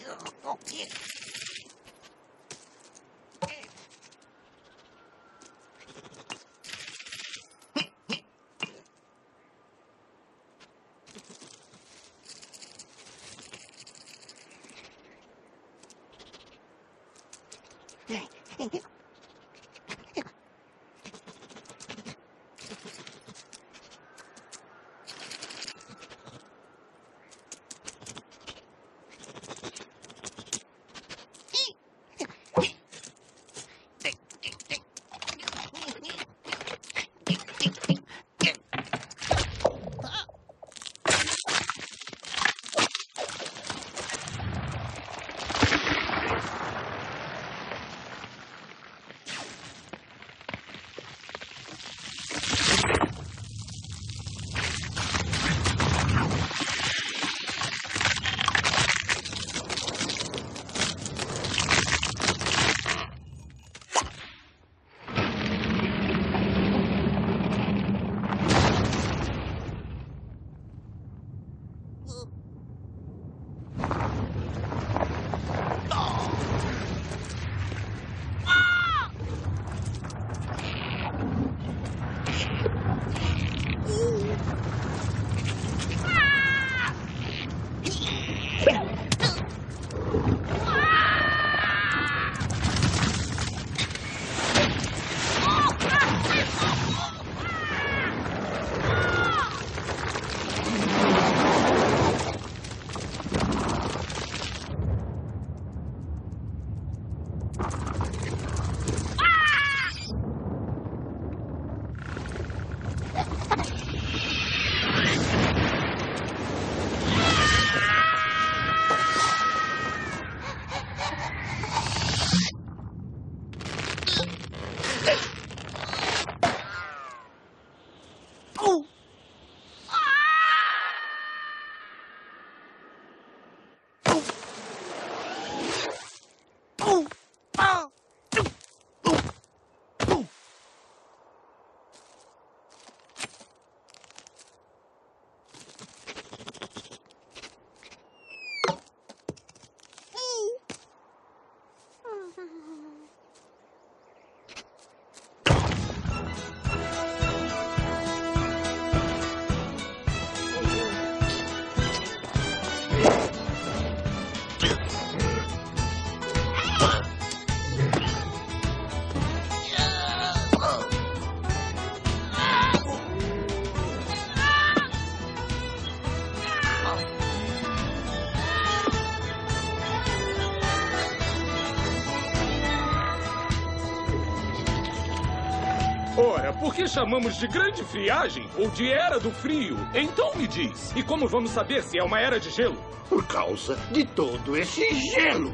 Ora, por que chamamos de grande friagem ou de era do frio? Então me diz, e como vamos saber se é uma era de gelo? Por causa de todo esse gelo.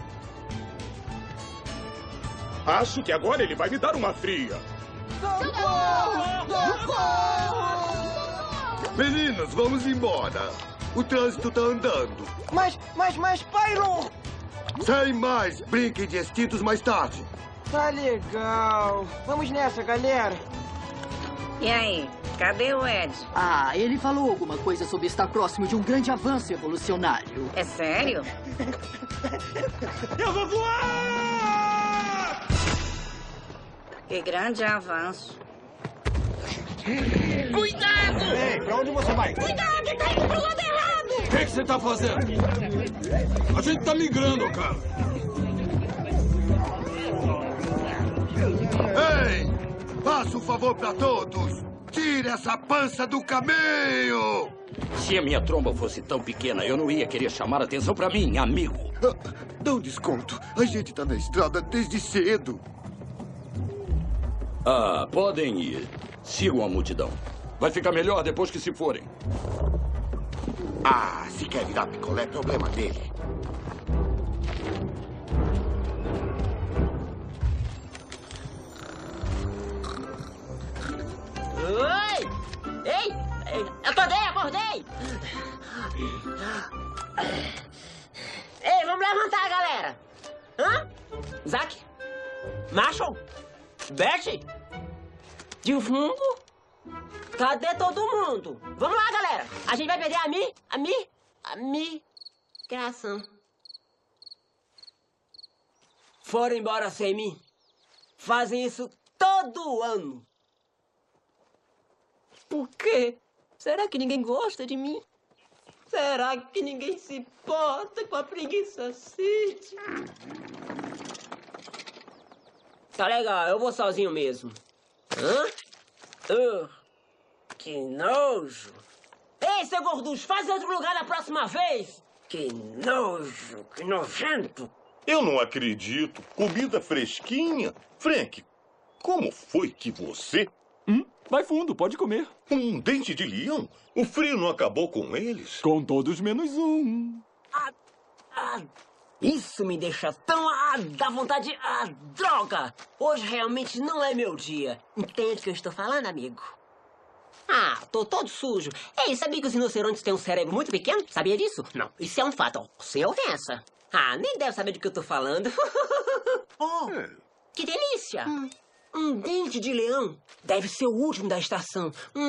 Acho que agora ele vai me dar uma fria. Socorro! Socorro! Meninos, vamos embora. O trânsito tá andando. Mas, Pyron! Sem mais. Brinquem de extintos mais tarde. Tá legal. Vamos nessa, galera. E aí, cadê o Ed? Ah, ele falou alguma coisa sobre estar próximo de um grande avanço evolucionário. É sério? Eu vou voar! Que grande avanço. Cuidado! Ei, pra onde você vai? Cuidado, tá indo pro lado errado! O que você tá fazendo? A gente tá migrando, cara. Ei! Faça um favor pra todos. Tire essa pança do caminho! Se a minha tromba fosse tão pequena, eu não ia querer chamar atenção pra mim, amigo. Dá um desconto. A gente tá na estrada desde cedo. Ah, podem ir. Sigam a multidão. Vai ficar melhor depois que se forem. Ah, se quer virar picolé, é problema dele. Oi! Ei! Acordei! Ei, vamos levantar, galera! Hã? Zack? Marshall? Bert? De fundo? Cadê todo mundo? Vamos lá, galera! A gente vai perder a migração. foram embora sem mim. Fazem isso todo ano. Por quê? Será que ninguém gosta de mim? Será que ninguém se importa com a Preguiça City? Tá legal, eu vou sozinho mesmo. Hã? Que nojo. Ei, seu gorducho, faz em outro lugar na próxima vez. Que nojo, que nojento. Eu não acredito. Comida fresquinha. Frank, como foi que você... Vai fundo, pode comer. Um dente de leão? O frio não acabou com eles? Com todos menos um. Isso me deixa tão... dá vontade... droga! Hoje realmente não é meu dia. Entende o que eu estou falando, amigo? Tô todo sujo. Ei, sabia que os rinocerontes têm um cérebro muito pequeno? Sabia disso? Não, isso é um fato. Sem ofensa. Nem deve saber do que eu tô falando. Que delícia! Um dente de leão. Deve ser o último da estação.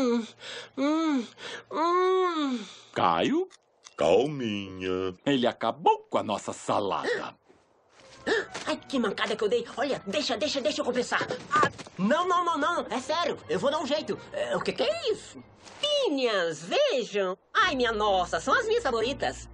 Caio? Calminha. Ele acabou com a nossa salada. Ai, que mancada que eu dei. Olha, deixa eu compensar. Não. É sério. Eu vou dar um jeito. O que é isso? Pinhas, vejam. Ai, minha nossa, são as minhas favoritas.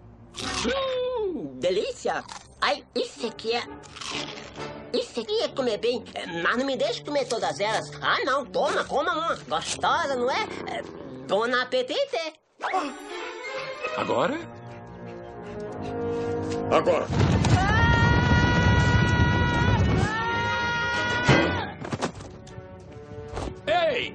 Delícia. Ai, isso aqui é comer bem. Mas não me deixe comer todas elas. Não. Toma, coma uma. Gostosa, não é? Bon apetite. Agora? Agora. Ei!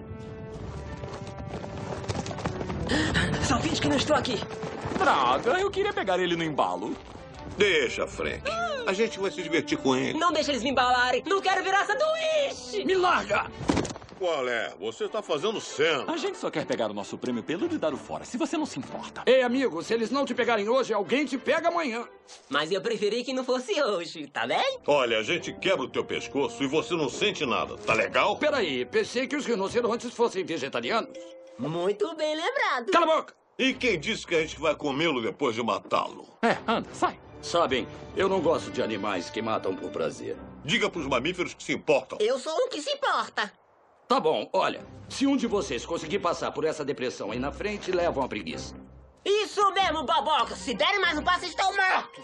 Só finge que não estou aqui. Droga, eu queria pegar ele no embalo. Deixa, Frank. A gente vai se divertir com ele. Não deixa eles me embalarem. Não quero virar sanduíche. Me larga! Qual é? Você tá fazendo cena. A gente só quer pegar o nosso prêmio pelo de dar o fora, se você não se importa. Ei, amigo, se eles não te pegarem hoje, alguém te pega amanhã. Mas eu preferi que não fosse hoje, tá bem? Olha, a gente quebra o teu pescoço e você não sente nada. Tá legal? Peraí, pensei que os rinocerontes fossem vegetarianos. Muito bem lembrado. Cala a boca! E quem disse que a gente vai comê-lo depois de matá-lo? Anda, sai. Sabem, eu não gosto de animais que matam por prazer. Diga pros mamíferos que se importam. Eu sou um que se importa. Tá bom, olha. Se um de vocês conseguir passar por essa depressão aí na frente, levam a preguiça. Isso mesmo, baboca. Se derem mais um passo, estão mortos.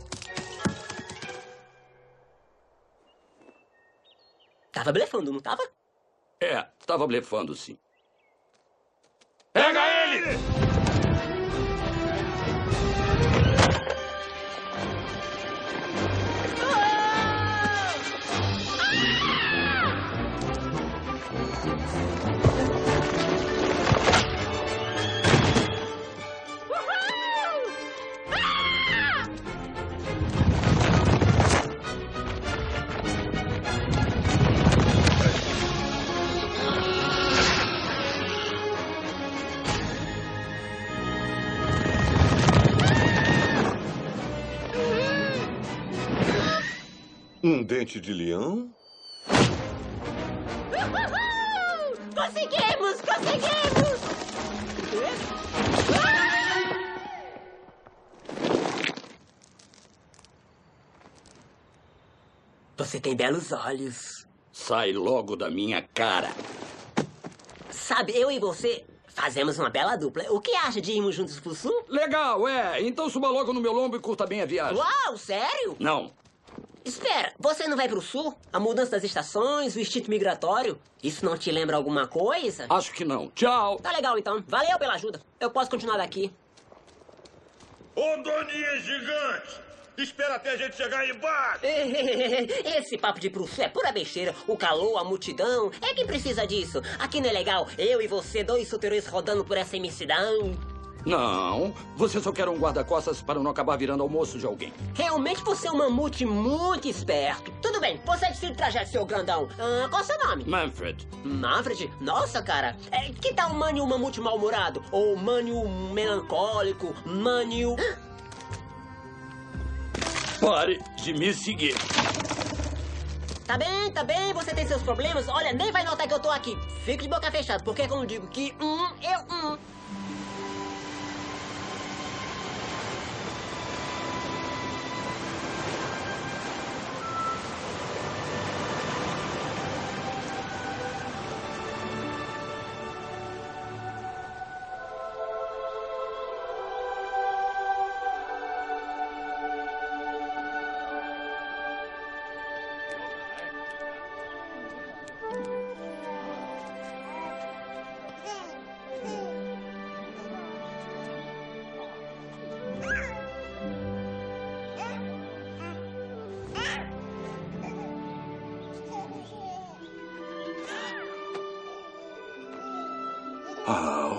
Tava blefando, não tava? Tava blefando, sim. Pega ele! Um dente de leão? Conseguimos! Você tem belos olhos. Sai logo da minha cara. Sabe, eu e você fazemos uma bela dupla. O que acha de irmos juntos pro sul? Legal, então suba logo no meu lombo e curta bem a viagem. Uau, sério? Não. Espera, você não vai pro sul? A mudança das estações, o instinto migratório, isso não te lembra alguma coisa? Acho que não. Tchau. Tá legal, então. Valeu pela ajuda. Eu posso continuar daqui. Ô, Doninha gigante! Espera até a gente chegar aí embaixo! Esse papo de ir pro sul é pura besteira. O calor, a multidão, é quem precisa disso. Aqui não é legal. Eu e você, dois solteiros rodando por essa imensidão. Não, você só quer um guarda-costas para não acabar virando almoço de alguém. Realmente você é um mamute muito esperto. Tudo bem, você decide o trajeto, seu grandão. Qual é o seu nome? Manfred. Manfred? Nossa, cara. Que tal Manny o mamute mal-humorado? Ou Manny o melancólico? Manny o... Pare de me seguir. Tá bem, você tem seus problemas. Olha, nem vai notar que eu tô aqui. Fique de boca fechada, porque quando eu digo que eu...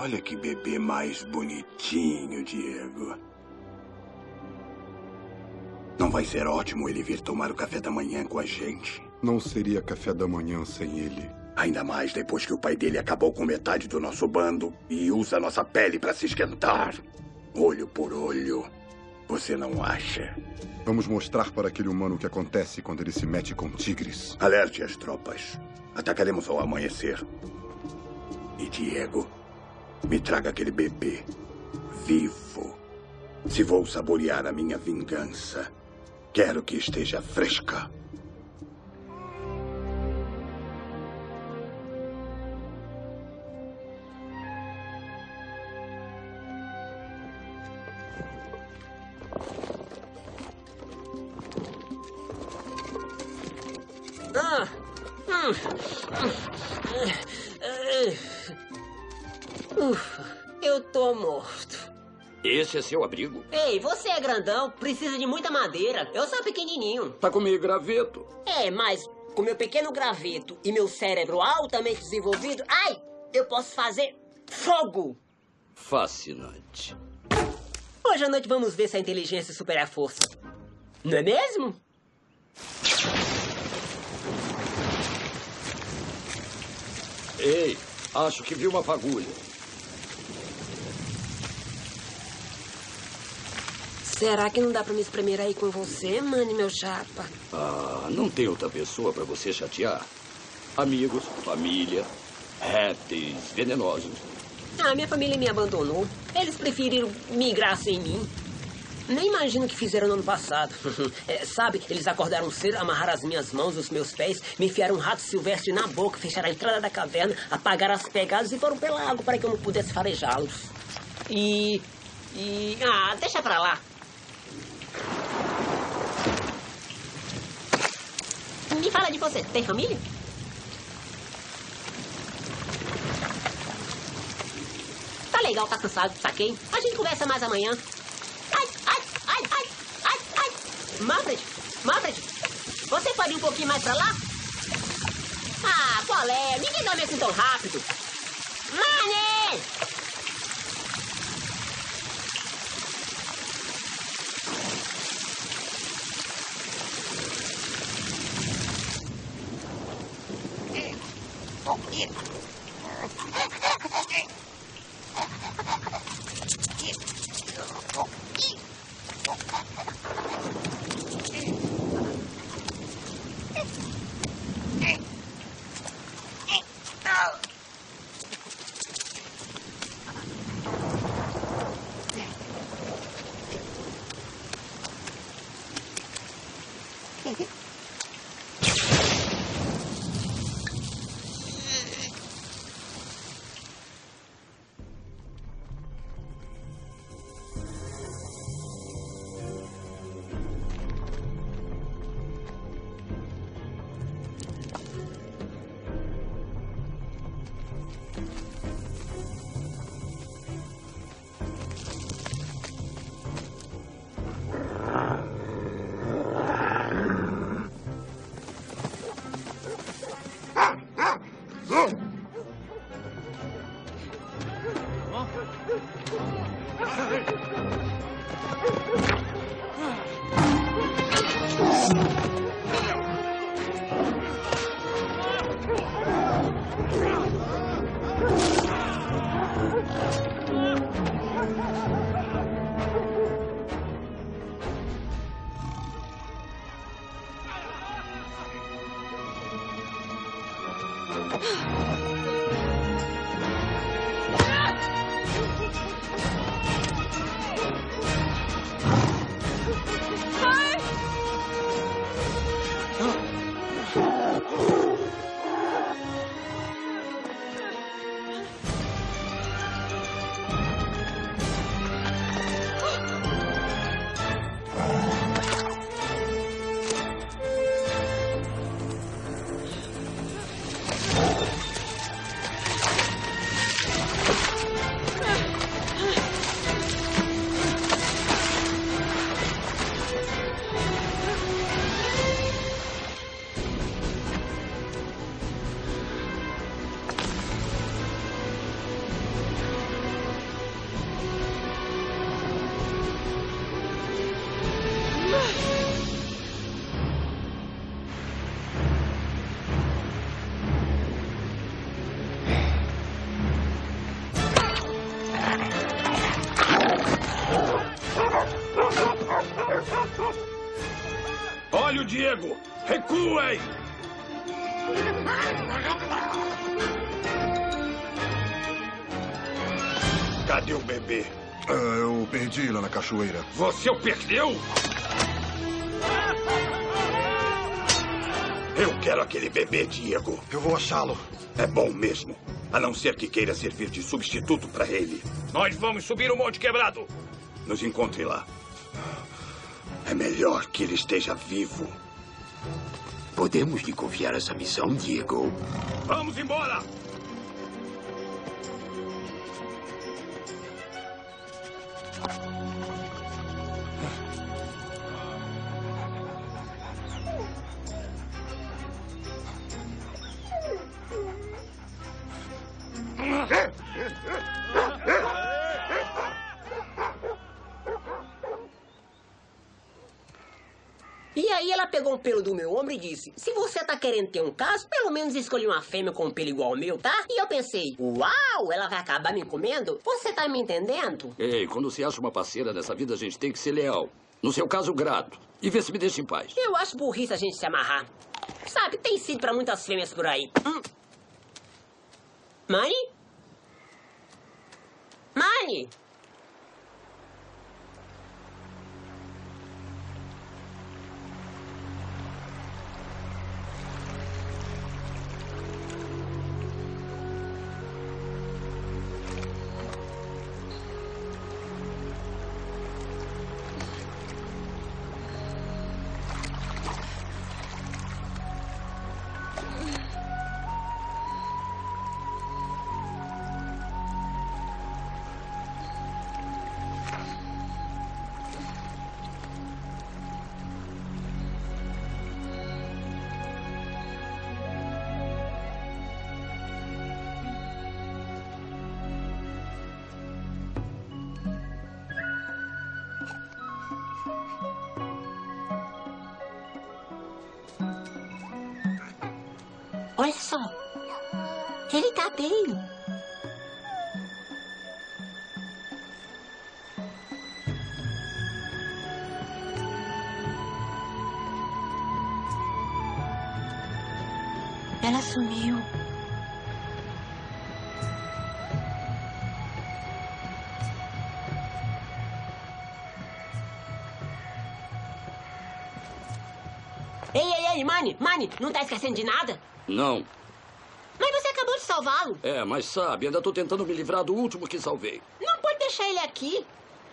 Olha que bebê mais bonitinho, Diego. Não vai ser ótimo ele vir tomar o café da manhã com a gente? Não seria café da manhã sem ele. Ainda mais depois que o pai dele acabou com metade do nosso bando e usa nossa pele para se esquentar. Olho por olho. Você não acha? Vamos mostrar para aquele humano o que acontece quando ele se mete com tigres. Alerte as tropas. Atacaremos ao amanhecer. E Diego, me traga aquele bebê vivo. Se vou saborear a minha vingança, quero que esteja fresca. Eu tô morto. Esse é seu abrigo? Ei, você é grandão, precisa de muita madeira. Eu sou pequenininho. Tá com meio graveto. É, mas com meu pequeno graveto e meu cérebro altamente desenvolvido, ai, eu posso fazer fogo. Fascinante. Hoje à noite vamos ver se a inteligência supera a força. Não é mesmo? Ei, acho que vi uma fagulha. Será que não dá pra me espremer aí com você, mano, meu chapa? Ah, não tem outra pessoa pra você chatear? Amigos, família, répteis venenosos. Ah, minha família me abandonou. Eles preferiram migrar sem mim. Nem imagino o que fizeram no ano passado. Sabe, eles acordaram cedo, amarraram as minhas mãos, os meus pés, me enfiaram um rato silvestre na boca, fecharam a entrada da caverna, apagaram as pegadas e foram pela água para que eu não pudesse farejá-los. Ah, deixa pra lá. Me fala de você. Tem família? Tá legal, tá cansado, saquei. A gente conversa mais amanhã. Ai. Manfred, você pode ir um pouquinho mais pra lá? Ah, qual é? Ninguém dorme assim tão rápido. Mane! Olha o Diego! Recuem! Cadê o bebê? Eu perdi lá na cachoeira. Você o perdeu? Eu quero aquele bebê, Diego. Eu vou achá-lo. É bom mesmo. A não ser que queira servir de substituto para ele. Nós vamos subir o Monte Quebrado. Nos encontre lá. É melhor que ele esteja vivo. Podemos lhe confiar essa missão, Diego? Vamos embora! E aí ela pegou um pelo do meu ombro e disse: se você tá querendo ter um caso, pelo menos escolha uma fêmea com um pelo igual ao meu, tá? E eu pensei: uau, ela vai acabar me comendo? Você tá me entendendo? Ei, quando se acha uma parceira nessa vida, a gente tem que ser leal. No seu caso, grato. E vê se me deixa em paz. Eu acho burrice a gente se amarrar. Sabe, tem sido pra muitas fêmeas por aí. Mãe? Mãe? Olha só. Ele tá bem. Ela sumiu. Ei, Manny, não tá esquecendo de nada? Não. Mas você acabou de salvá-lo. É, mas sabe, ainda tô tentando me livrar do último que salvei. Não pode deixar ele aqui.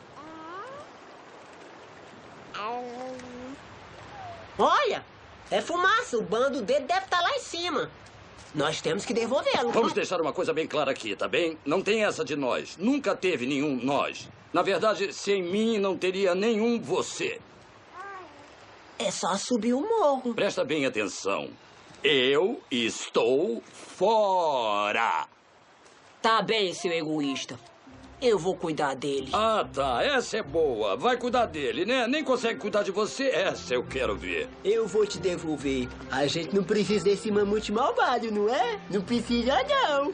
Olha, é fumaça. O bando dele deve estar lá em cima. Nós temos que devolvê-lo. Vamos deixar uma coisa bem clara aqui, tá bem? Não tem essa de nós. Nunca teve nenhum nós. Na verdade, sem mim não teria nenhum você. É só subir o morro. Presta bem atenção. Eu estou fora. Tá bem, seu egoísta. Eu vou cuidar dele. Ah, tá. Essa é boa. Vai cuidar dele, né? Nem consegue cuidar de você. Essa eu quero ver. Eu vou te devolver. A gente não precisa desse mamute malvado, não é? Não precisa, não.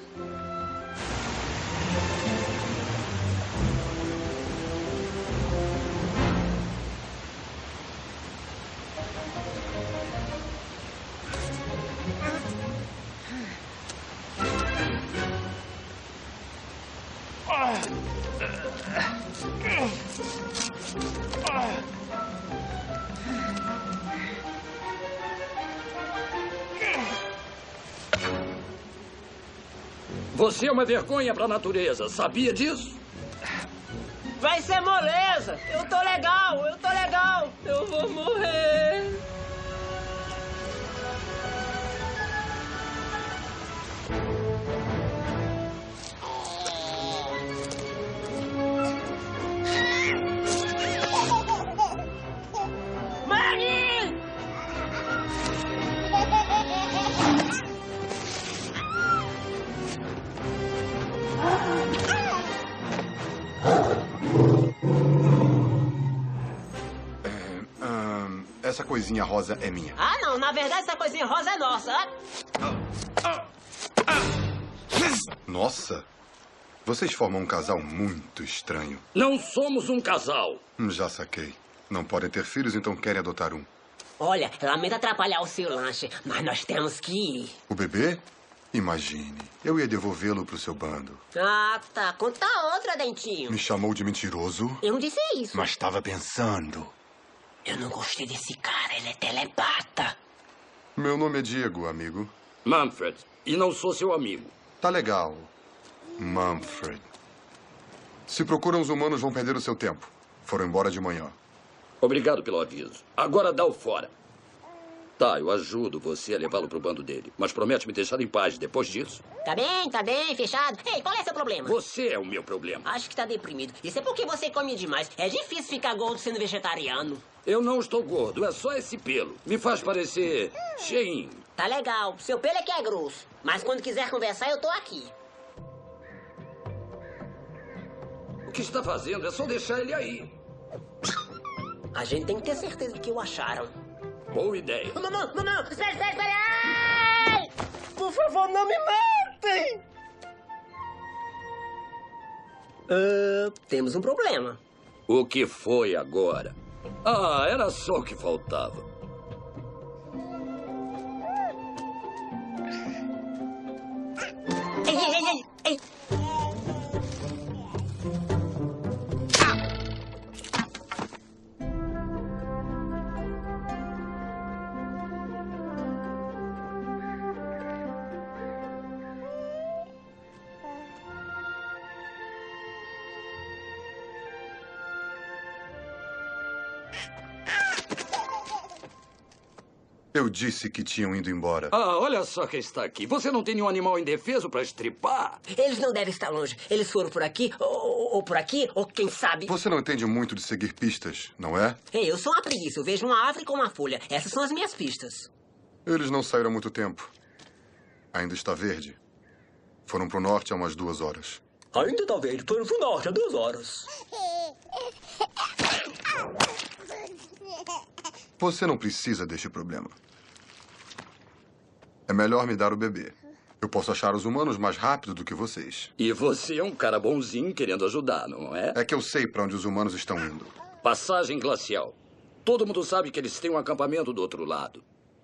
Você é uma vergonha para a natureza. Sabia disso? Vai ser moleza. Eu tô legal. Eu vou morrer. Essa coisinha rosa é minha. Ah, não. Na verdade, essa coisinha rosa é nossa. Nossa. Vocês formam um casal muito estranho. Não somos um casal. Já saquei. Não podem ter filhos, então querem adotar um. Olha, lamento atrapalhar o seu lanche, mas nós temos que ir. O bebê? Imagine. Eu ia devolvê-lo pro seu bando. Ah, tá. Conta outra, Dentinho. Me chamou de mentiroso? Eu não disse isso. Mas estava pensando. Eu não gostei desse cara, ele é telepata. Meu nome é Diego, amigo. Manfred. E não sou seu amigo. Tá legal, Manfred. Se procuram os humanos, vão perder o seu tempo. Foram embora de manhã. Obrigado pelo aviso. Agora dá o fora. Tá, eu ajudo você a levá-lo pro bando dele. Mas promete me deixar em paz depois disso. Tá bem, fechado. Ei, qual é seu problema? Você é o meu problema. Acho que tá deprimido. Isso é porque você come demais. É difícil ficar gordo sendo vegetariano. Eu não estou gordo, é só esse pelo. Me faz parecer cheinho. Tá legal. Seu pelo é que é grosso. Mas quando quiser conversar, eu tô aqui. O que está fazendo? É só deixar ele aí. A gente tem que ter certeza de que o acharam. Boa ideia. Mamãe, espere! Ai! Por favor, não me matem! Temos um problema. O que foi agora? Ah, era só o que faltava. Ei! Eu disse que tinham ido embora. Ah, olha só quem está aqui. Você não tem nenhum animal indefeso para estripar? Eles não devem estar longe. Eles foram por aqui, ou por aqui, ou quem sabe... Você não entende muito de seguir pistas, não é? Ei, eu sou uma preguiça. Eu vejo uma árvore com uma folha. Essas são as minhas pistas. Eles não saíram há muito tempo. Ainda está verde. Foram pro norte há umas 2 horas. Ainda está verde. Foram pro norte há 2 horas. Você não precisa deste problema. É melhor me dar o bebê. Eu posso achar os humanos mais rápido do que vocês. E você é um cara bonzinho querendo ajudar, não é? É que eu sei para onde os humanos estão indo. Passagem glacial. Todo mundo sabe que eles têm um acampamento do outro lado.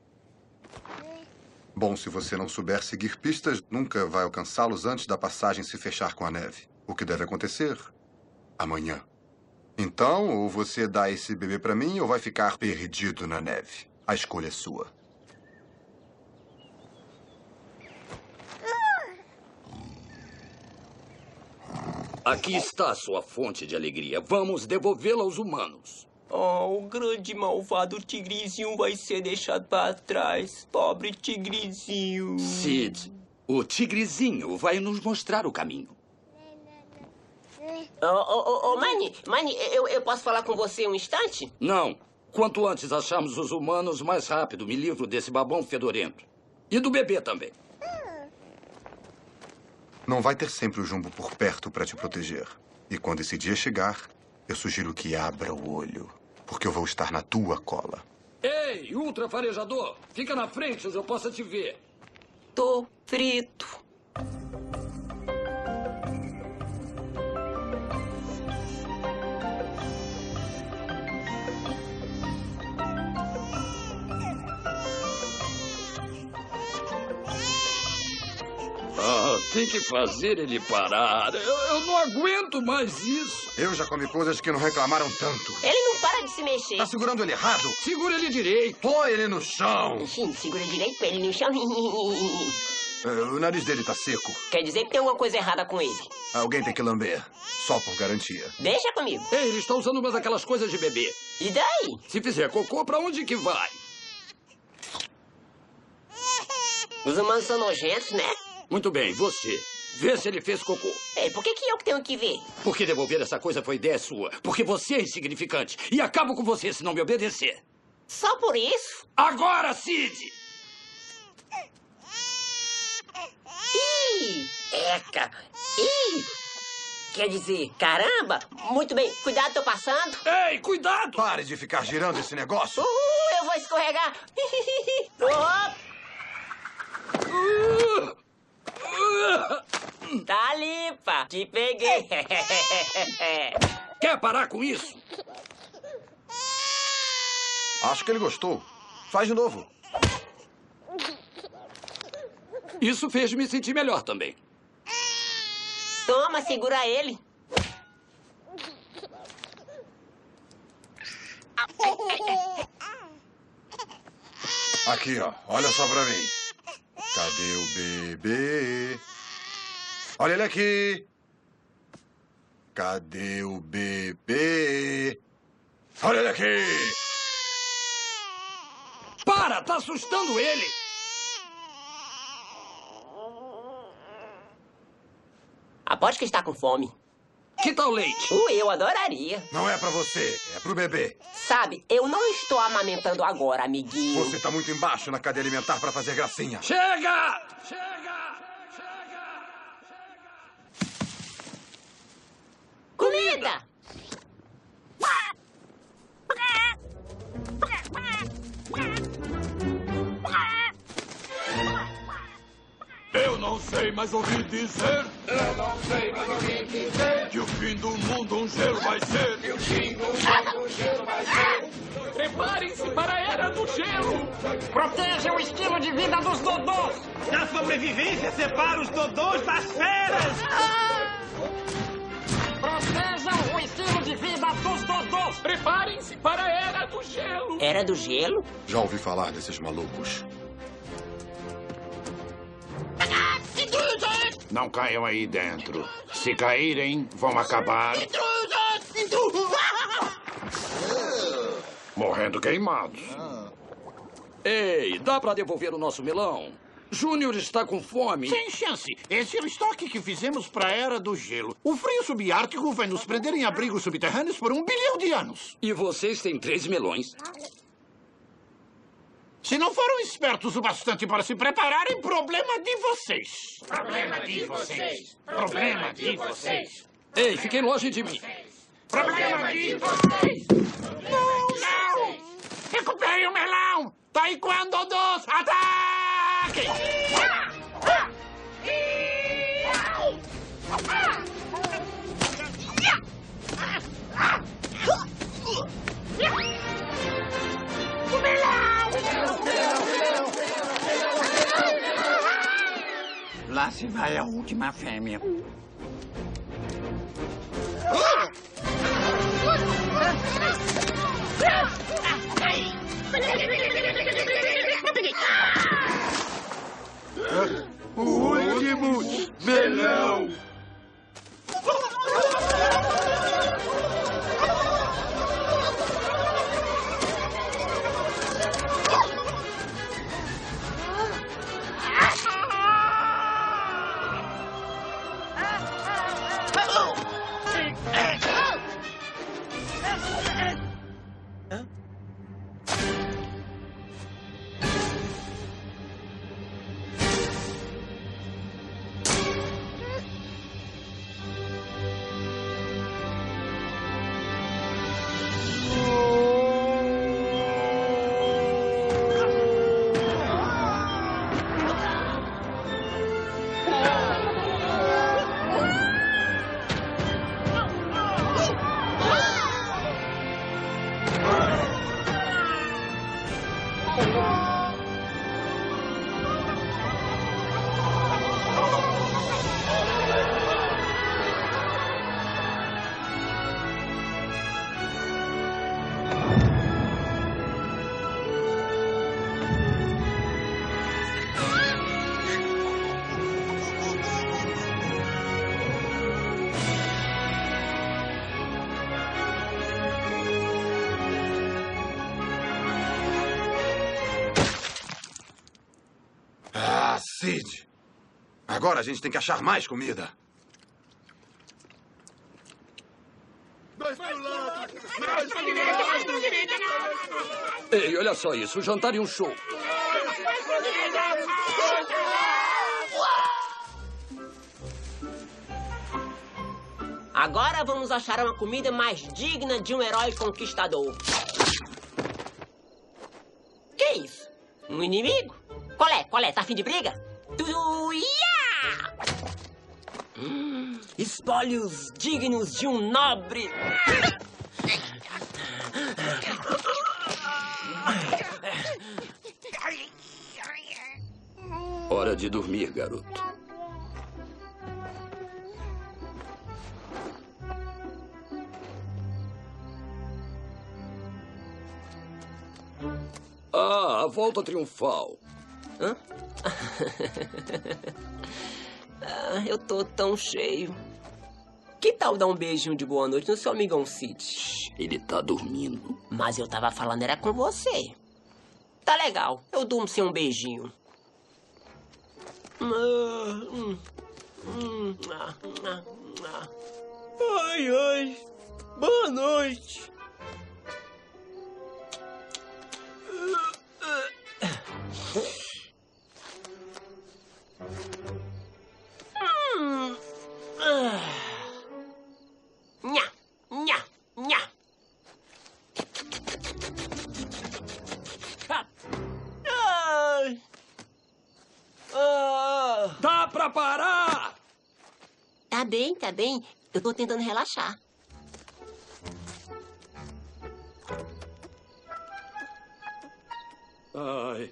Bom, se você não souber seguir pistas, nunca vai alcançá-los antes da passagem se fechar com a neve. O que deve acontecer amanhã. Então, ou você dá esse bebê para mim, ou vai ficar perdido na neve. A escolha é sua. Aqui está a sua fonte de alegria. Vamos devolvê-la aos humanos. Oh, o grande malvado tigrezinho vai ser deixado para trás. Pobre tigrezinho. Sid, o tigrezinho vai nos mostrar o caminho. Manny, eu posso falar com você um instante? Não. Quanto antes acharmos os humanos, mais rápido me livro desse babão fedorento. E do bebê também. Não vai ter sempre o Jumbo por perto para te proteger. E quando esse dia chegar, eu sugiro que abra o olho. Porque eu vou estar na tua cola. Ei, ultra farejador! Fica na frente, onde eu possa te ver. Tô frito. Ah, tem que fazer ele parar. Eu não aguento mais isso. Eu já comi coisas que não reclamaram tanto. Ele não para de se mexer. Tá segurando ele errado? Segura ele direito. Põe ele no chão. Enfim, segura direito pra ele no chão. O nariz dele tá seco. Quer dizer que tem alguma coisa errada com ele. Alguém tem que lamber. Só por garantia. Deixa comigo. Ei, ele está usando umas daquelas coisas de bebê. E daí? Se fizer cocô, pra onde que vai? Os humanos são nojentos, né? Muito bem, você. Vê se ele fez cocô. Ei, por que eu que tenho que ver? Porque devolver essa coisa foi ideia sua. Porque você é insignificante. E acabo com você se não me obedecer. Só por isso? Agora, Sid! Ih! Eca! Ih! Quer dizer, caramba! Muito bem, cuidado, tô passando. Ei, cuidado! Pare de ficar girando esse negócio. Eu vou escorregar. Tá limpa! Te peguei! Quer parar com isso? Acho que ele gostou. Faz de novo. Isso fez me sentir melhor também. Toma, segura ele. Aqui, ó. Olha só pra mim. Cadê o bebê? Olha ele aqui. Cadê o bebê? Olha ele aqui. Para! Tá assustando ele! Aposto que está com fome. Que tal leite? Eu adoraria. Não é pra você, é pro bebê. Sabe, eu não estou amamentando agora, amiguinho. Você tá muito embaixo na cadeia alimentar pra fazer gracinha. Chega! Chega! Comida! Eu não sei, mas ouvi dizer. Eu não sei, mas ouvi dizer. Que o fim do mundo um gelo vai ser. Que o fim do mundo um gelo vai ser. Preparem-se para a Era do Gelo. Protejam o estilo de vida dos dodôs. A sobrevivência separa os dodôs das feras. Protejam o estilo de vida dos dodôs. Preparem-se para a Era do Gelo. Era do gelo? Já ouvi falar desses malucos. Não caiam aí dentro. Se caírem, vão acabar morrendo queimados. Ei, dá pra devolver o nosso melão? Júnior está com fome. Sem chance. Esse é o estoque que fizemos para a Era do Gelo. O frio subártico vai nos prender em abrigos subterrâneos por 1 bilhão de anos. E vocês têm 3 melões. Se não foram espertos o bastante para se prepararem, problema de vocês. Problema de vocês. Problema de vocês. Ei, fiquem longe de mim. Problema de vocês. Não! Recuperem o melão! Taekwondo dos ataque! O melão! Lá se vai a última fêmea. O último melão! Sid! Agora a gente tem que achar mais comida. Ei, olha só isso. Um jantar e um show. Agora vamos achar uma comida mais digna de um herói conquistador. Que isso? Um inimigo? Qual é? Tá a fim de briga? Espólios dignos de um nobre. Hora de dormir, garoto. Ah, a volta triunfal. Hã? Eu tô tão cheio. Que tal dar um beijinho de boa noite no seu amigão Cid? Ele tá dormindo. Mas eu tava falando era com você. Tá legal, eu durmo sem um beijinho. Ai, ai. Boa noite. Nha, nha, nha. Ai. Dá pra parar! Tá bem, tá bem. Eu tô tentando relaxar. Ai.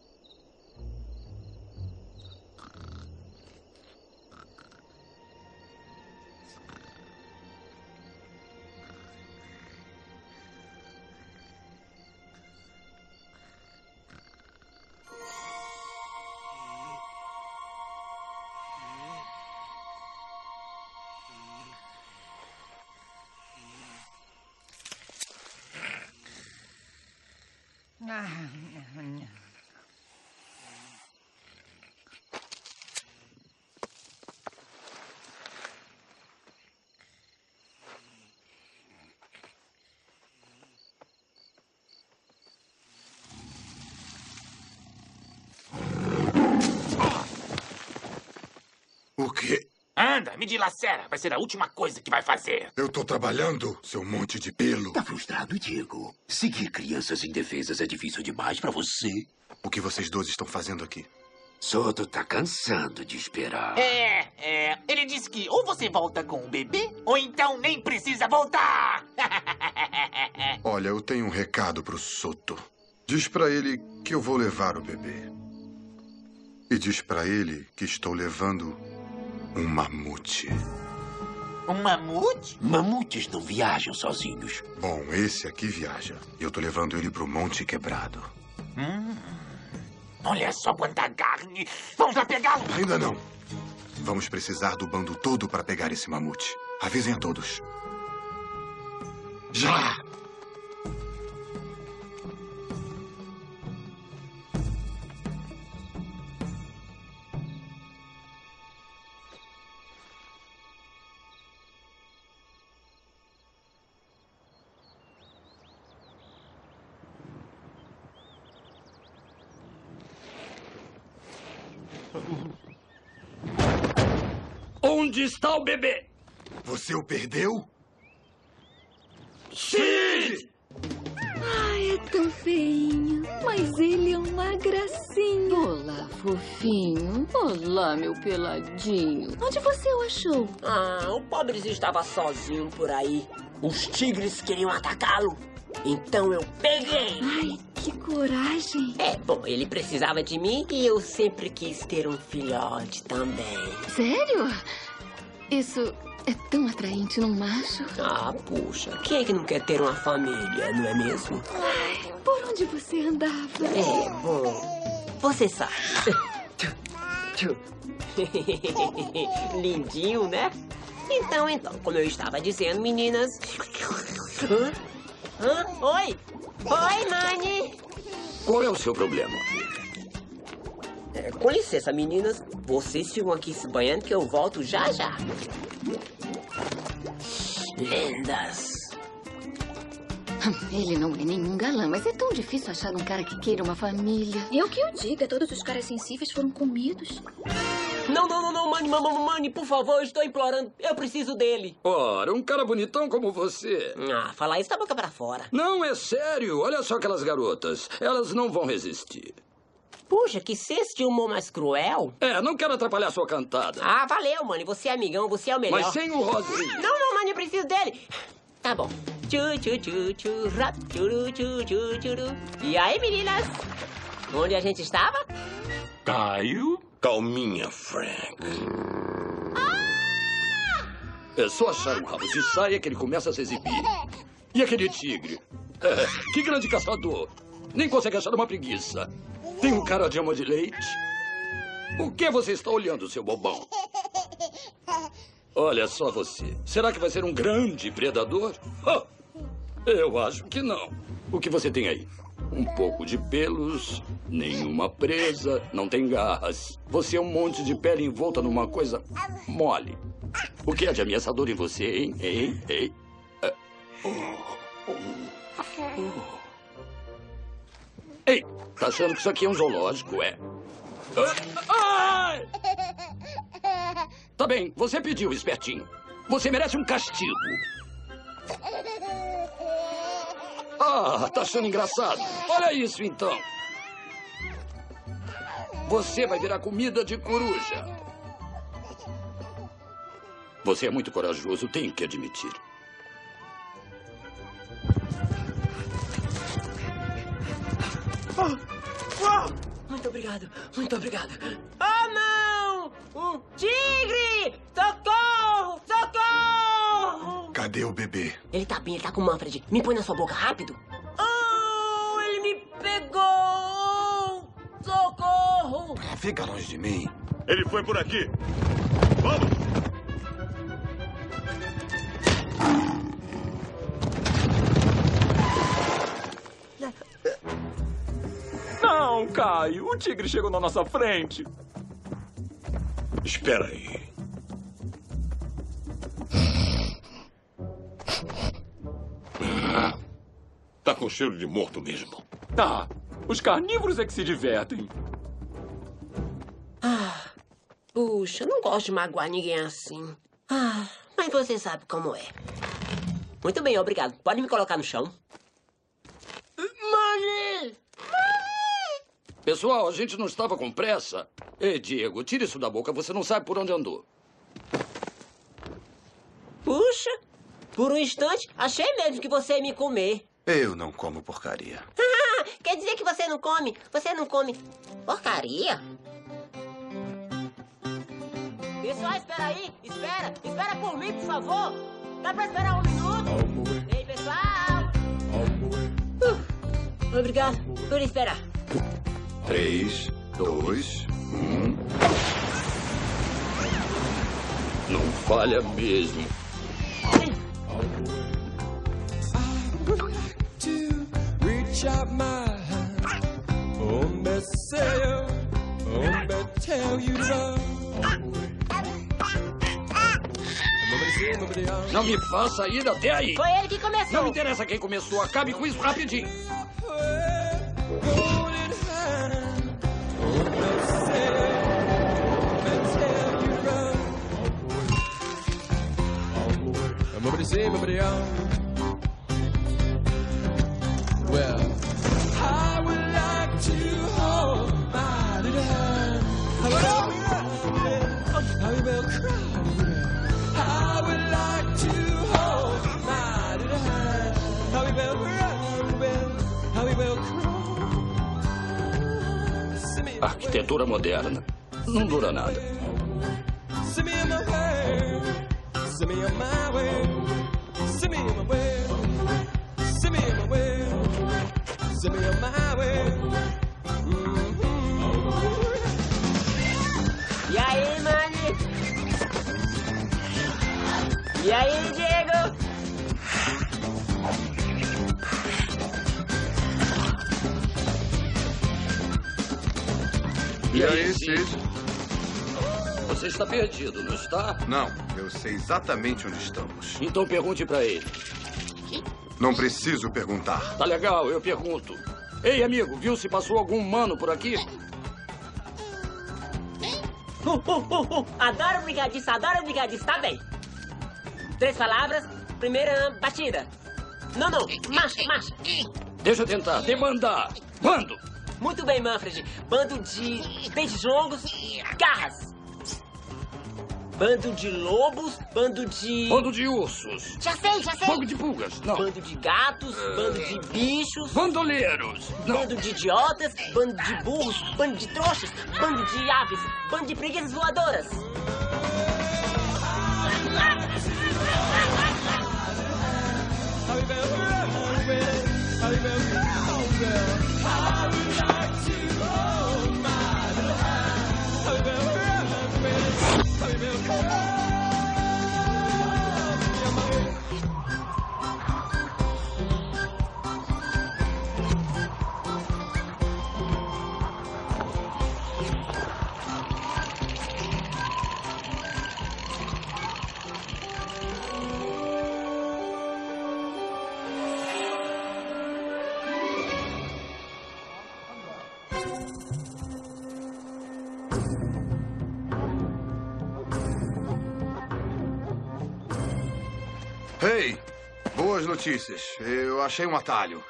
O quê? Anda, me dilacera. Vai ser a última coisa que vai fazer. Eu tô trabalhando, seu monte de pelo. Tá frustrado, Diego? Seguir crianças indefesas é difícil demais pra você. O que vocês dois estão fazendo aqui? Soto tá cansando de esperar. Ele disse que ou você volta com o bebê, ou então nem precisa voltar. Olha, eu tenho um recado pro Soto. Diz pra ele que eu vou levar o bebê. E diz pra ele que estou levando um mamute. Um mamute? Mamutes não viajam sozinhos. Bom, esse aqui viaja. E eu tô levando ele pro Monte Quebrado. Olha só quanta carne. Vamos lá pegá-lo? Ainda não. Vamos precisar do bando todo para pegar esse mamute. Avisem a todos. Já! Onde está o bebê? Você o perdeu? Cid! Ai, é tão feinho. Mas ele é uma gracinha. Olá, fofinho. Olá, meu peladinho. Onde você o achou? O pobrezinho estava sozinho por aí. Os tigres queriam atacá-lo. Então eu peguei. Ai, que coragem. Bom, ele precisava de mim e eu sempre quis ter um filhote também. Sério? Isso é tão atraente num macho. Puxa, quem é que não quer ter uma família, não é mesmo? Ai, por onde você andava? Bom, você sabe. Lindinho, né? Então, como eu estava dizendo, meninas... Oi! Oi, Nani! Qual é o seu problema? Com licença, meninas. Vocês ficam aqui se banhando que eu volto já já. Lendas. Ele não é nenhum galã, mas é tão difícil achar um cara que queira uma família. Eu que o diga, todos os caras sensíveis foram comidos. Não, Manny, por favor, eu estou implorando. Eu preciso dele. Ora, um cara bonitão como você. Falar isso da boca pra fora. Não, é sério. Olha só aquelas garotas. Elas não vão resistir. Puxa, que senso de humor mais cruel. Não quero atrapalhar sua cantada. Valeu, Manny. Você é amigão, você é o melhor. Mas sem o Rosinho. Não, Manny, eu preciso dele. Tá bom. Rap, churu. E aí, meninas? Onde a gente estava? Caio? Calminha, Frank. É só achar um rabo de saia que ele começa a se exibir. E aquele tigre? Que grande caçador. Nem consegue achar uma preguiça. Tem um cara de ama de leite. O que você está olhando, seu bobão? Olha só você. Será que vai ser um grande predador? Eu acho que não. O que você tem aí? Um pouco de pelos, nenhuma presa, não tem garras. Você é um monte de pele envolta numa coisa mole. O que é de ameaçador em você, hein? Ei. Ei, tá achando que isso aqui é um zoológico, é? Ai! Tá bem, você pediu, espertinho. Você merece um castigo. Tá achando engraçado? Olha isso, então. Você vai virar comida de coruja. Você é muito corajoso, tenho que admitir. Muito obrigado, muito obrigado. Oh, não! Um tigre! Socorro! Socorro! Cadê o bebê? Ele tá bem, ele tá com o Manfred. Me põe na sua boca, rápido. Oh, ele me pegou! Socorro! Fica longe de mim. Ele foi por aqui. Vamos! Não, Caio. O tigre chegou na nossa frente. Espera aí. Tá com cheiro de morto mesmo. Tá. Os carnívoros é que se divertem. Puxa, não gosto de magoar ninguém assim. Mas você sabe como é. Muito bem, obrigado. Pode me colocar no chão? Mãe! Pessoal, a gente não estava com pressa. Ei, Diego, tira isso da boca. Você não sabe por onde andou. Puxa, por um instante, achei mesmo que você ia me comer. Eu não como porcaria. Quer dizer que você não come? Você não come porcaria? Pessoal, espera aí. Espera por mim, por favor. Dá pra esperar um minuto? Ei, pessoal. Obrigado por esperar. 3, 2, 1. Não falha mesmo. Reach out my hand. Oh, Messiah. Oh, tell you to run. Não me faça ir até aí. Foi ele que começou. Não me interessa quem começou. Acabe com isso rapidinho. Well, I would like to hold my little hand. I will cry. I would like to hold my little hand. I will cry. I will cry. Arquitetura moderna. Não dura nada. Send me on my way. Send me on my way. Send me on my way. Send me on my way. Send me on my way. E aí, Manny? E aí, Diego? E aí, Sid? Você está perdido, não está? Não, eu sei exatamente onde estamos. Então pergunte para ele. Não preciso perguntar. Tá legal, eu pergunto. Ei, amigo, viu se passou algum humano por aqui? Adoro brigadiça, tá bem. 3 palavras, primeira batida. Não, marcha. Deixa eu tentar, demandar. Bando! Muito bem, Manfred. Bando de dentes longos, garras. Bando de lobos, bando de... Bando de ursos. Já sei. Bando de pulgas. Não. Bando de gatos, bando de bichos. Bandoleiros. Não. Bando de idiotas, bando de burros, bando de trouxas, bando de aves, bando de preguiças voadoras. Hey, boas notícias. Eu achei um atalho.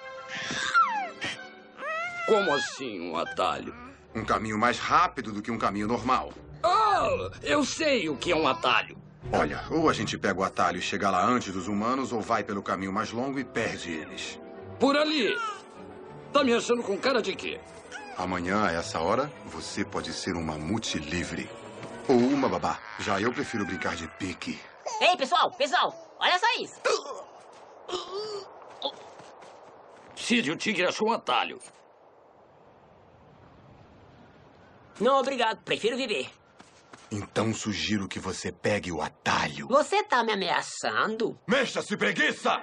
Como assim um atalho? Um caminho mais rápido do que um caminho normal. Oh, eu sei o que é um atalho. Olha, ou a gente pega o atalho e chega lá antes dos humanos, ou vai pelo caminho mais longo e perde eles. Por ali. Tá me achando com cara de quê? Amanhã, a essa hora, você pode ser um mamute livre. Ou uma babá. Já eu prefiro brincar de pique. Ei, pessoal, olha só isso. Sid, o tigre achou um atalho. Não, obrigado. Prefiro viver. Então sugiro que você pegue o atalho. Você tá me ameaçando? Mexa-se, preguiça!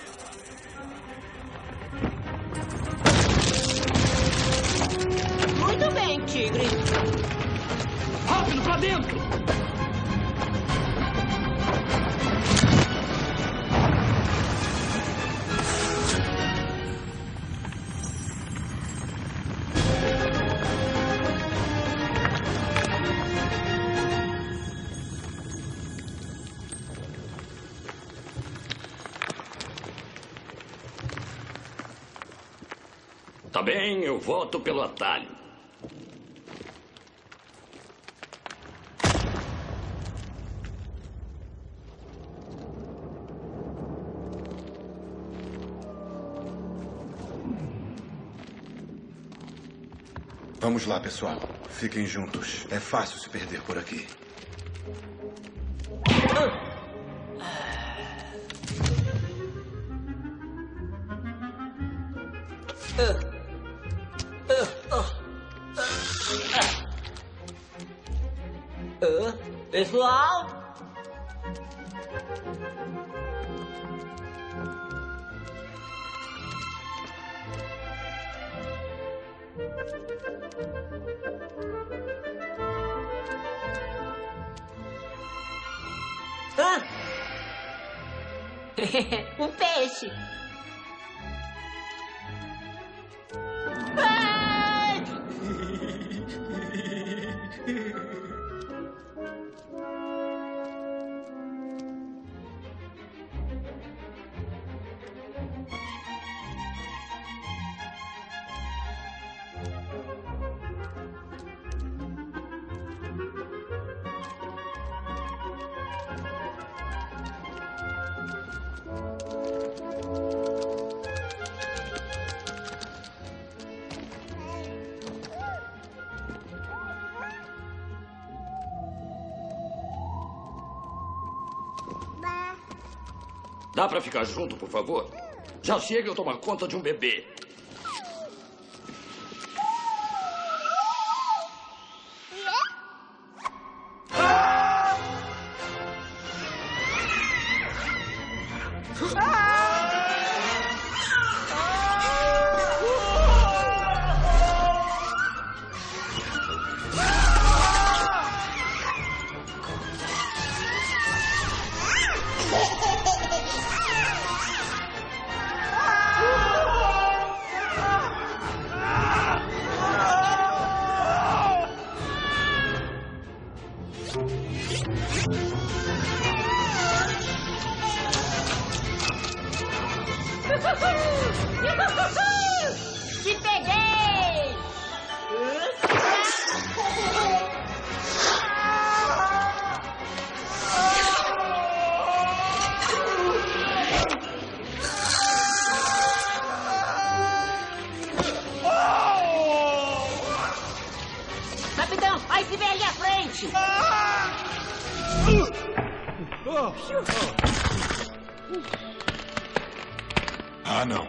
Muito bem, tigre. Rápido pra dentro! Tá bem, eu voto pelo atalho. Vamos lá, pessoal. Fiquem juntos. É fácil se perder por aqui. Pessoal? Um peixe. Dá pra ficar junto, por favor? Já chega eu tomar conta de um bebê. Pegue a frente! Ah, não.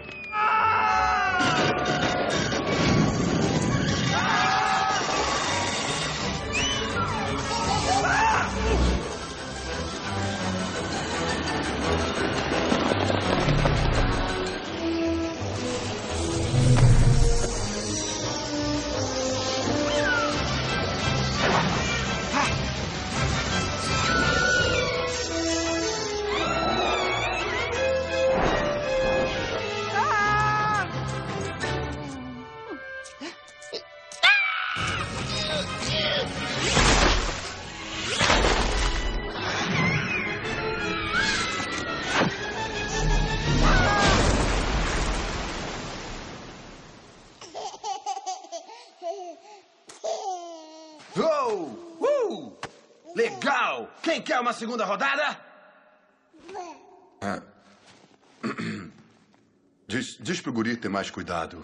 Legal! Quem quer uma segunda rodada? Ah. Diz pro guri ter mais cuidado.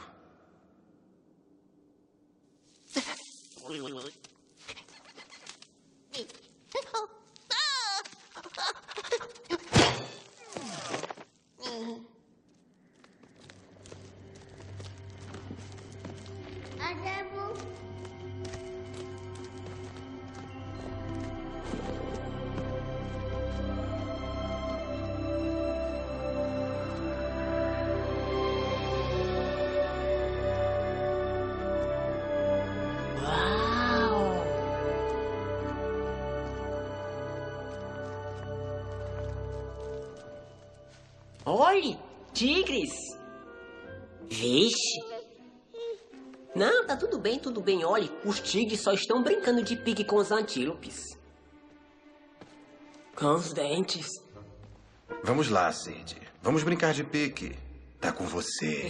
Olhe, tigres! Vixe! Não, tá tudo bem, tudo bem. Olhe, os tigres só estão brincando de pique com os antílopes. Com os dentes. Vamos lá, Sid. Vamos brincar de pique. Tá com você.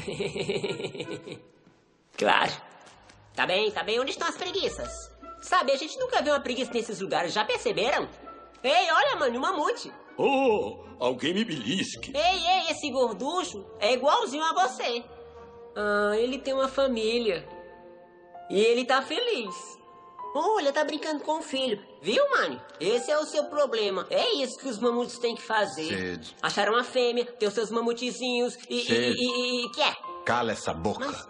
Claro. Tá bem, tá bem. Onde estão as preguiças? Sabe, a gente nunca vê uma preguiça nesses lugares, já perceberam? Ei, olha, mano, um mamute. Oh, alguém me belisque. Ei, esse gorducho é igualzinho a você. Ah, ele tem uma família. E ele tá feliz. Olha, tá brincando com o filho. Viu, mano? Esse é o seu problema. É isso que os mamutes têm que fazer. Sid. Acharam uma fêmea, ter os seus mamutezinhos e que é? Cala essa boca. Mas...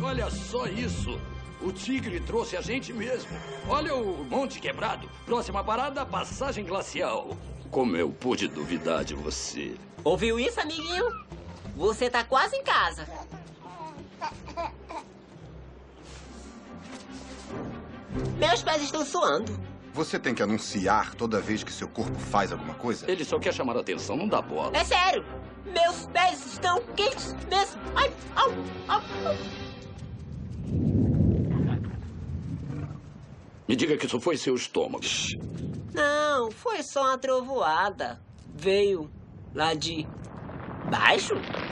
olha só isso. O tigre trouxe a gente mesmo. Olha o monte quebrado. Próxima parada, passagem glacial. Como eu pude duvidar de você? Ouviu isso, amiguinho? Você tá quase em casa. Meus pés estão suando. Você tem que anunciar toda vez que seu corpo faz alguma coisa? Ele só quer chamar a atenção, não dá bola. É sério. Meus pés estão quentes mesmo. Ai, au, au, au. Me diga que isso foi seu estômago. Não, foi só uma trovoada. Veio lá de baixo.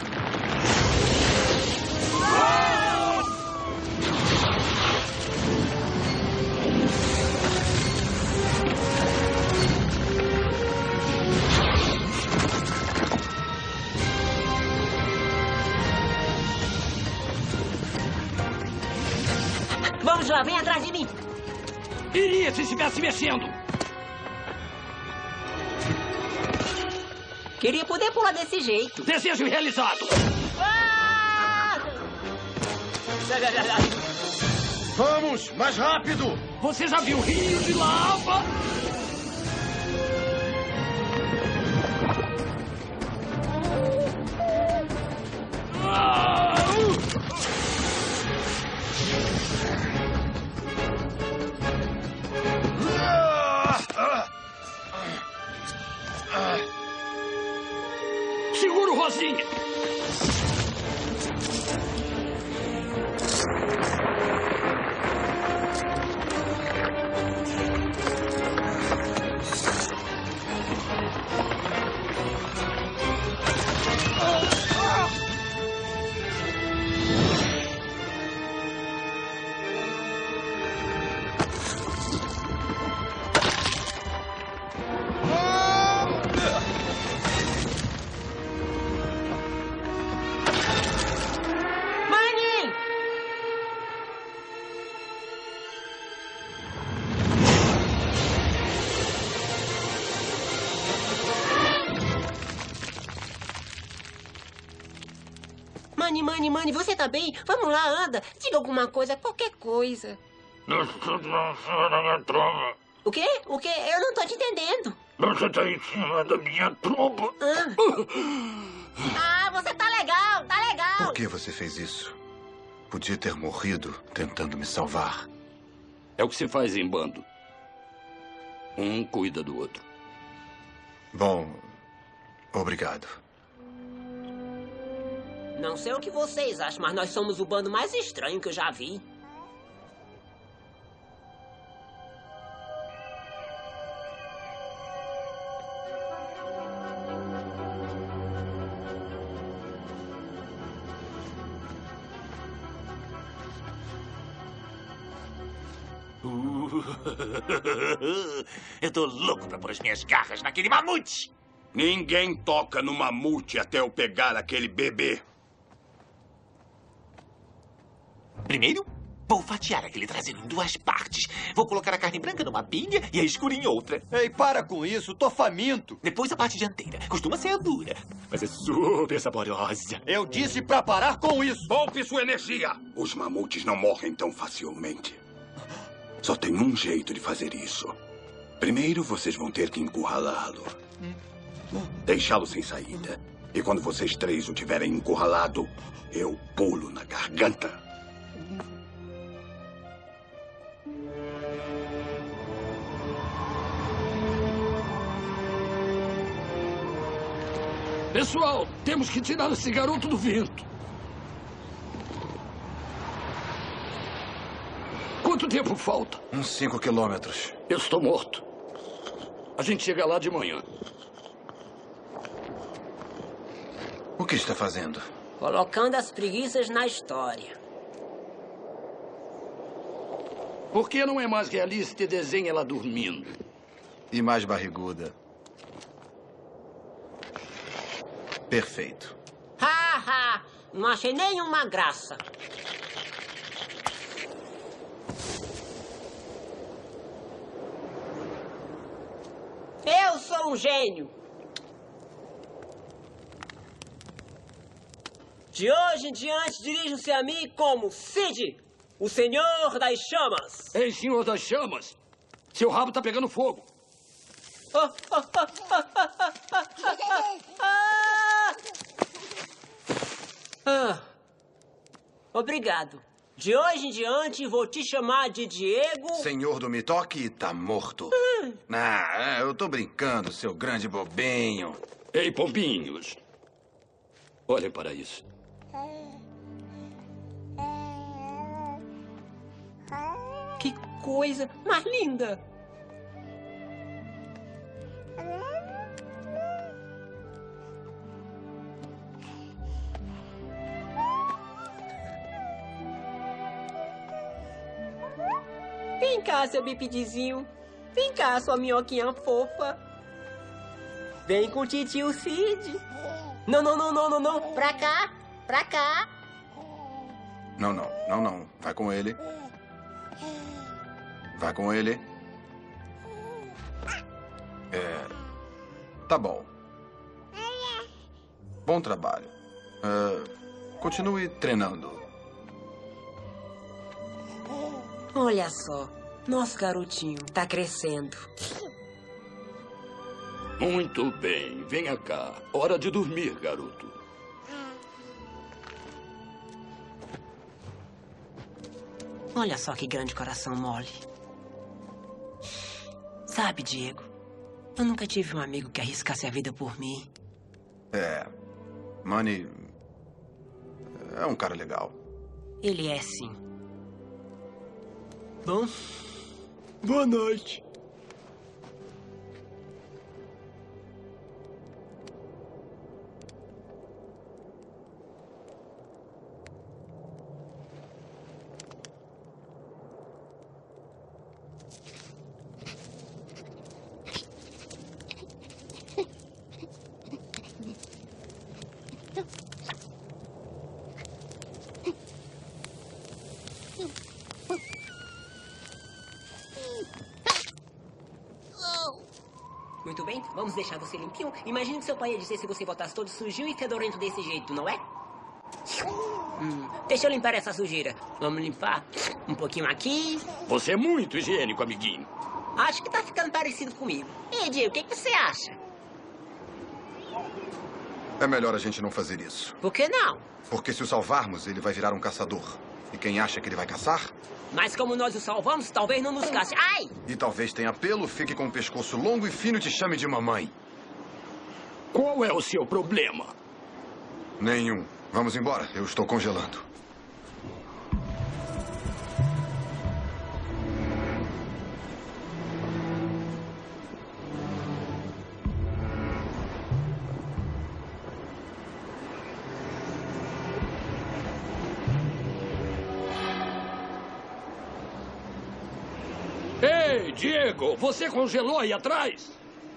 Vamos lá, vem atrás de mim. Iria se estivesse mexendo. Queria poder pular desse jeito. Desejo realizado. Vamos, mais rápido! Você já viu rio de lava? Segura o Rosinha. Manny, você tá bem? Vamos lá, anda. Diga alguma coisa, qualquer coisa. O quê? O quê? Eu não tô te entendendo. Você tá em cima da minha tromba. Ah, você tá legal, tá legal. Por que você fez isso? Podia ter morrido tentando me salvar. É o que se faz em bando. Um cuida do outro. Bom, obrigado. Não sei o que vocês acham, mas nós somos o bando mais estranho que eu já vi. Eu tô louco pra pôr as minhas garras naquele mamute. Ninguém toca no mamute até eu pegar aquele bebê. Primeiro, vou fatiar aquele traseiro em 2 partes. Vou colocar a carne branca numa pilha e a escura em outra. Ei, para com isso, tô faminto. Depois a parte dianteira. Costuma ser dura, mas é super saborosa. Eu disse pra parar com isso. Poupe sua energia. Os mamutes não morrem tão facilmente. Só tem um jeito de fazer isso. Primeiro, vocês vão ter que encurralá-lo. Deixá-lo sem saída. E quando vocês 3 o tiverem encurralado, eu pulo na garganta. Pessoal, temos que tirar esse garoto do vento. Quanto tempo falta? Uns 5 quilômetros. Eu estou morto. A gente chega lá de manhã. O que está fazendo? Colocando as preguiças na história. Por que não é mais realista e desenha ela dormindo? E mais barriguda. Perfeito. Ha! Não achei nenhuma graça. Eu sou um gênio. De hoje em diante, dirijam-se a mim como Sid, o Senhor das Chamas. Ei, Senhor das Chamas, seu rabo tá pegando fogo. Obrigado. De hoje em diante, vou te chamar de Diego... Senhor do Mitoque tá morto. Eu tô brincando, seu grande bobinho. Ei, pombinhos. Olhem para isso. Que coisa mais linda. Vem cá, seu bipidizinho. Vem cá, sua minhoquinha fofa. Vem com o titio Sid. Não. Pra cá. Pra cá. Não. Vai com ele. Vai com ele. Tá bom. Bom trabalho. Continue treinando. Olha só, nosso garotinho tá crescendo. Muito bem, venha cá. Hora de dormir, garoto. Olha só que grande coração mole. Sabe, Diego, eu nunca tive um amigo que arriscasse a vida por mim. Manny é um cara legal. Ele é, sim. Bom, boa noite. Muito bem, vamos deixar você limpinho. Imagine que seu pai ia dizer se você voltasse todo sujinho e fedorento desse jeito, não é? Deixa eu limpar essa sujeira. Vamos limpar um pouquinho aqui. Você é muito higiênico, amiguinho. Acho que tá ficando parecido comigo. Ei, Diego, o que você acha? É melhor a gente não fazer isso. Por que não? Porque se o salvarmos, ele vai virar um caçador. E quem acha que ele vai caçar? Mas como nós o salvamos, talvez não nos casse. Ai! E talvez tenha pelo, fique com o pescoço longo e fino e te chame de mamãe. Qual é o seu problema? Nenhum. Vamos embora, eu estou congelando. Ei, Diego, você congelou aí atrás?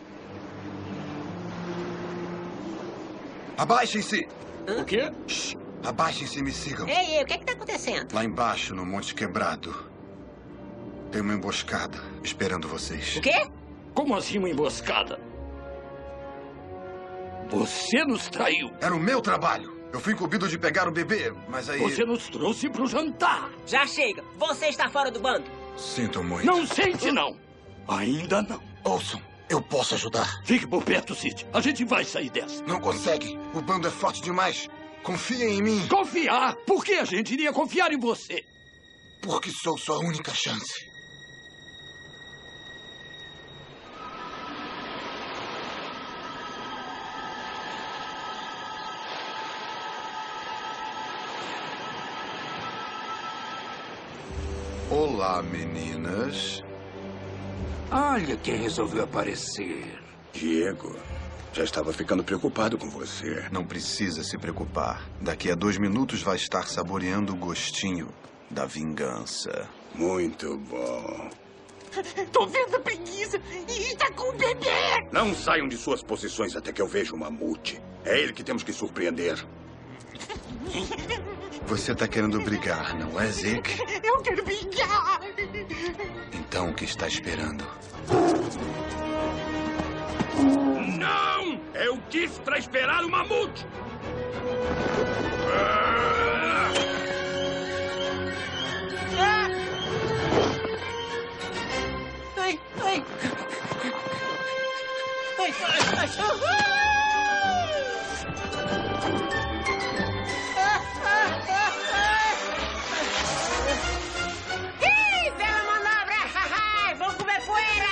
Abaixem-se! O quê? Shhh. Abaixem-se e me sigam. Ei, o que tá acontecendo? Lá embaixo, no Monte Quebrado, tem uma emboscada esperando vocês. O quê? Como assim uma emboscada? Você nos traiu. Era o meu trabalho. Eu fui incumbido de pegar o bebê, mas aí... Você nos trouxe pro jantar. Já chega. Você está fora do bando. Sinto muito. Não sente, não. Ainda não. Ouçam, eu posso ajudar. Fique por perto, Sid. A gente vai sair dessa. Não consegue. O bando é forte demais. Confiem em mim. Confiar? Por que a gente iria confiar em você? Porque sou sua única chance. Olá, meninas. Olha quem resolveu aparecer. Diego, já estava ficando preocupado com você. Não precisa se preocupar. Daqui a 2 minutos vai estar saboreando o gostinho da vingança. Muito bom. Tô vendo a preguiça e está com o bebê. Não saiam de suas posições até que eu veja o mamute. É ele que temos que surpreender. Você tá querendo brigar, não é, Zeke? Eu quero brigar. Então o que está esperando? Não! Eu disse para esperar o mamute! Ai, ai. Ai, ai, ai. ¡Ih, bela manobra! ¡Vamos comer fuera!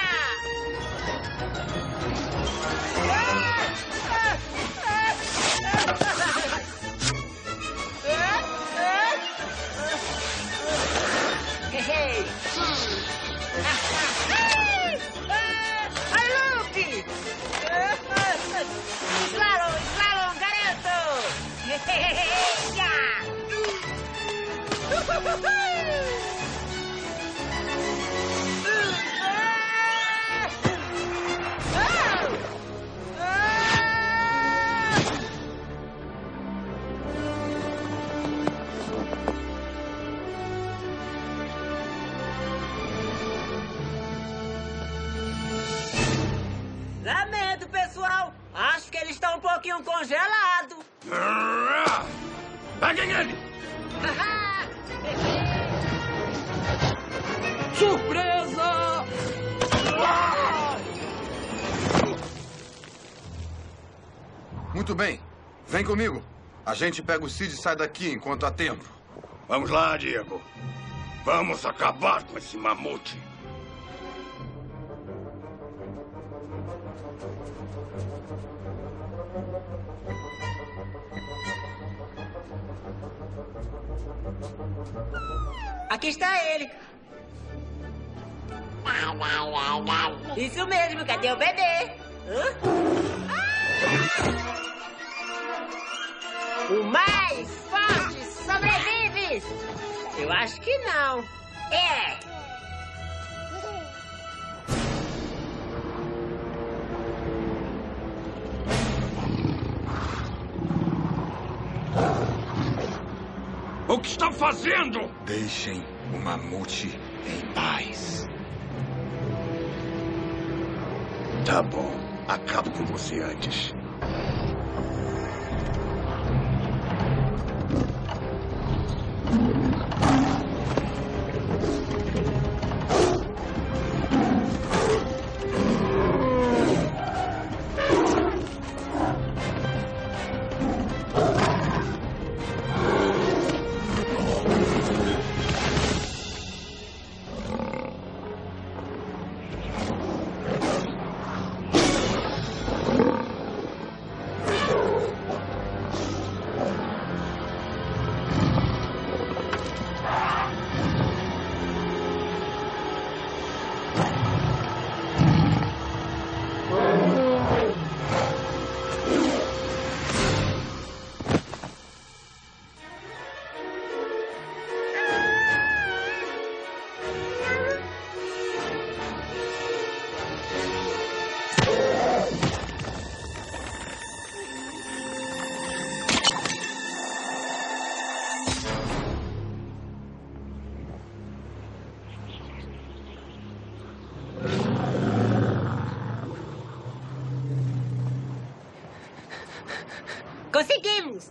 ¡Ai, Luke! Slalom, slalom, garanto! Lamento, pessoal. Acho que eles estão um pouquinho congelados. Peguem ele! Surpresa! Muito bem. Vem comigo. A gente pega o Cid e sai daqui enquanto há tempo. Vamos lá, Diego. Vamos acabar com esse mamute. Aqui está ele. Isso mesmo, cadê o bebê? O mais forte sobrevive! Eu acho que não. É! O que está fazendo? Deixem o mamute em paz. Tá bom. Acabo com você antes. Conseguimos!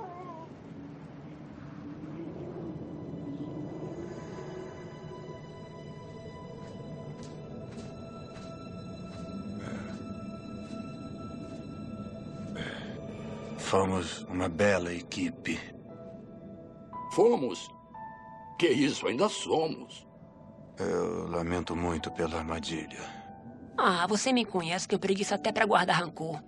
Fomos uma bela equipe. Fomos? Que isso, ainda somos. Eu lamento muito pela armadilha. Ah, você me conhece que eu preguiço até pra guardar rancor.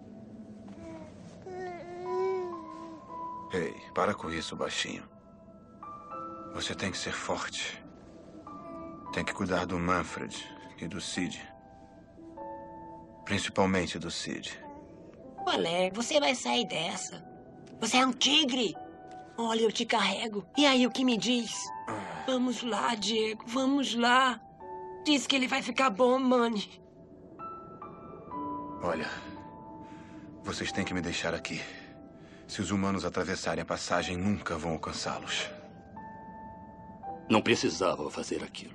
Ei, para com isso, baixinho. Você tem que ser forte. Tem que cuidar do Manfred e do Cid. Principalmente do Cid. Olé, você vai sair dessa. Você é um tigre. Olha, eu te carrego. E aí, o que me diz? Vamos lá, Diego, vamos lá. Diz que ele vai ficar bom, Manny. Olha, vocês têm que me deixar aqui. Se os humanos atravessarem a passagem, nunca vão alcançá-los. Não precisava fazer aquilo.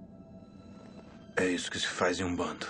É isso que se faz em um bando.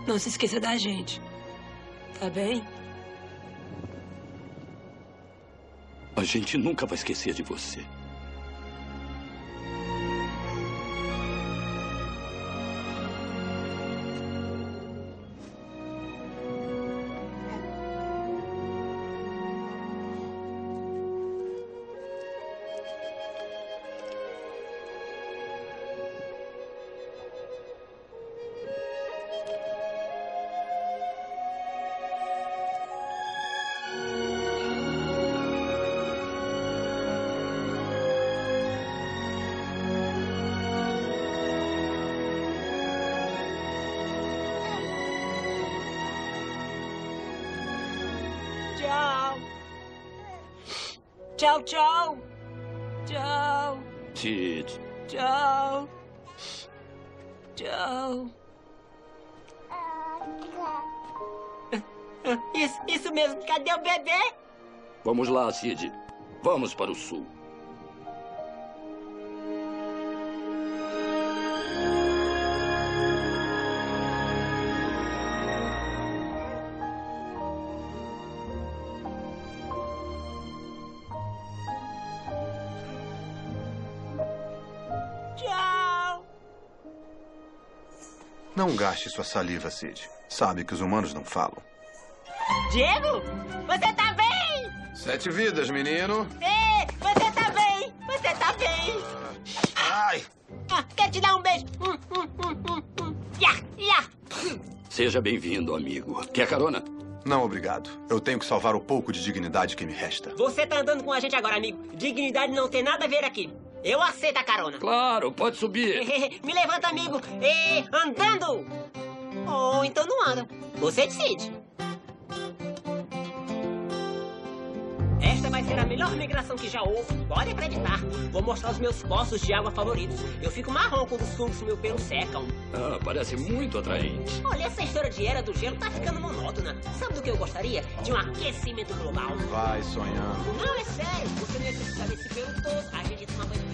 Não se esqueça da gente. Tá bem? A gente nunca vai esquecer de você. Tchau, tchau. Tchau. Sid. Tchau. Tchau. Isso mesmo. Cadê o bebê? Vamos lá, Sid. Vamos para o sul. Não gaste sua saliva, Sid. Sabe que os humanos não falam. Diego, você tá bem? 7 vidas, menino. Ê, você tá bem. Você tá bem. Ai! Quer te dar um beijo? Seja bem-vindo, amigo. Quer carona? Não, obrigado. Eu tenho que salvar o pouco de dignidade que me resta. Você tá andando com a gente agora, amigo. Dignidade não tem nada a ver aqui. Eu aceito a carona. Claro, pode subir. Me levanta, amigo. Andando. Ou então não anda. Você decide. Esta vai ser a melhor migração que já houve. Pode acreditar. Vou mostrar os meus poços de água favoritos. Eu fico marrom quando os fungos do meu pelo secam. Ah, parece muito atraente. Olha, essa história de era do gelo tá ficando monótona. Sabe do que eu gostaria? De um aquecimento global. Vai sonhando. Não, é sério. Você não ia precisar desse pelo todo. A gente toma banho